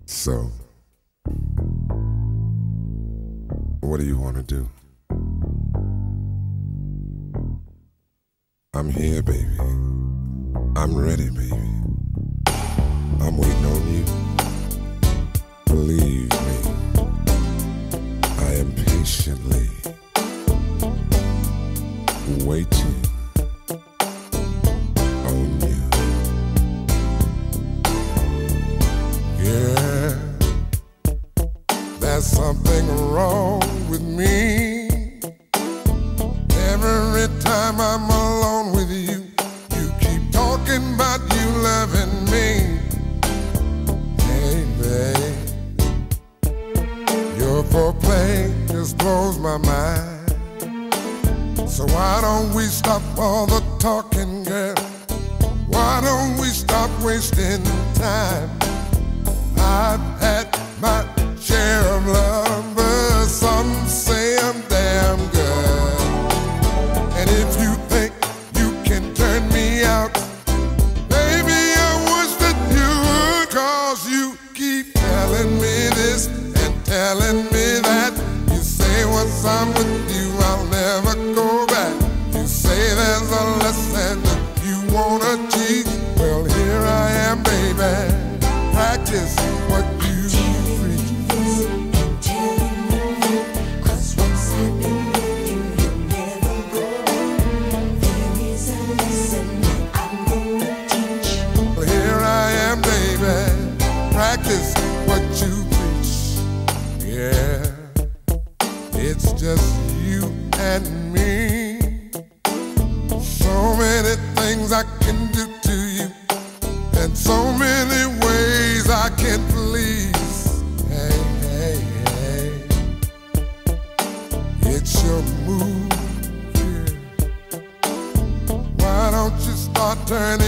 So, what do you want to do? I'm here, baby. I'm ready, baby. I'm waiting on you. Believe me, I am patiently waiting on you. Yeah, there's something wrong with me. Every time I'm alone with you, you keep talking about you loving me. Hey, babe, your foreplay just blows my mind. So why don't we stop all the talking, girl? Why don't we stop wasting time? I've had my share of lovers. Some say I'm damn good. And if you think you can turn me out, baby, I wish that you would. 'Cause you keep telling me this and telling me that. You say once I'm with you, I'll never go back. You say there's a lesson that you wanna teach. Well, here I am, baby. Practice what you preach. Well, here I am, baby. Practice what you preach. Yeah, it's just you and me. So many things I can do to you, and so many ways I can please. Hey, hey, hey, it's your move, yeah. Why don't you start turning